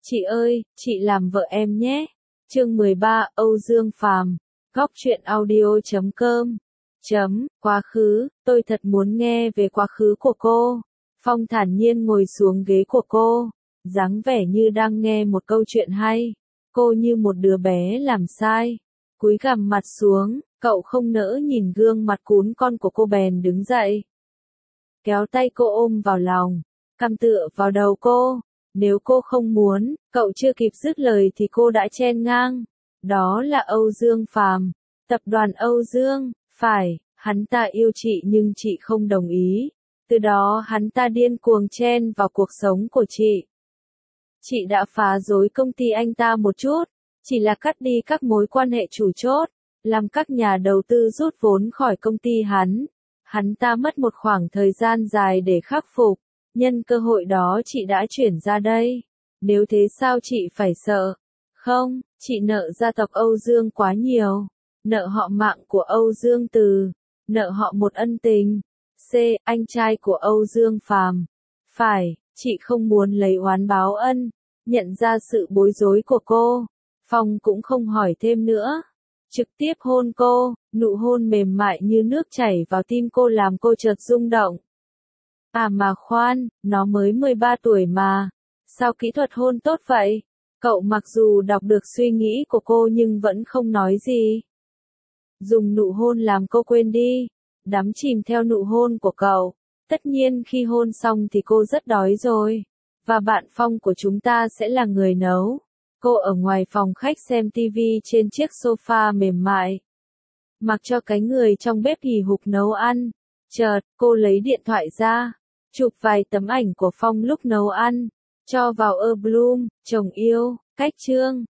Chị ơi, chị làm vợ em nhé. Chương 13, Âu Dương Phàm. Góc truyện audio.com. Quá khứ, tôi thật muốn nghe về quá khứ của cô. Phong thản nhiên ngồi xuống ghế của cô, dáng vẻ như đang nghe một câu chuyện hay. Cô như một đứa bé làm sai, cúi gằm mặt xuống, cậu không nỡ nhìn gương mặt cún con của cô bèn đứng dậy. Kéo tay cô ôm vào lòng, cằm tựa vào đầu cô. Nếu cô không muốn, cậu chưa kịp dứt lời thì cô đã chen ngang. Đó là Âu Dương Phàm, tập đoàn Âu Dương, phải, hắn ta yêu chị nhưng chị không đồng ý. Từ đó hắn ta điên cuồng chen vào cuộc sống của chị. Chị đã phá rối công ty anh ta một chút, chỉ là cắt đi các mối quan hệ chủ chốt, làm các nhà đầu tư rút vốn khỏi công ty hắn. Hắn ta mất một khoảng thời gian dài để khắc phục. Nhân cơ hội đó chị đã chuyển ra đây. Nếu thế sao chị phải sợ? Không, chị nợ gia tộc Âu Dương quá nhiều. Nợ họ mạng của Âu Dương Từ. Nợ họ một ân tình. C. Anh trai của Âu Dương Phàm. Phải, chị không muốn lấy oán báo ân. Nhận ra sự bối rối của cô, Phong cũng không hỏi thêm nữa. Trực tiếp hôn cô, nụ hôn mềm mại như nước chảy vào tim cô làm cô chợt rung động. À mà khoan, nó mới 13 tuổi mà. Sao kỹ thuật hôn tốt vậy? Cậu mặc dù đọc được suy nghĩ của cô nhưng vẫn không nói gì. Dùng nụ hôn làm cô quên đi. Đắm chìm theo nụ hôn của cậu. Tất nhiên khi hôn xong thì cô rất đói rồi. Và bạn Phong của chúng ta sẽ là người nấu. Cô ở ngoài phòng khách xem tivi trên chiếc sofa mềm mại. Mặc cho cái người trong bếp hì hục nấu ăn. Chợt, cô lấy điện thoại ra. Chụp vài tấm ảnh của Phong lúc nấu ăn, cho vào album, chồng yêu, cách chương.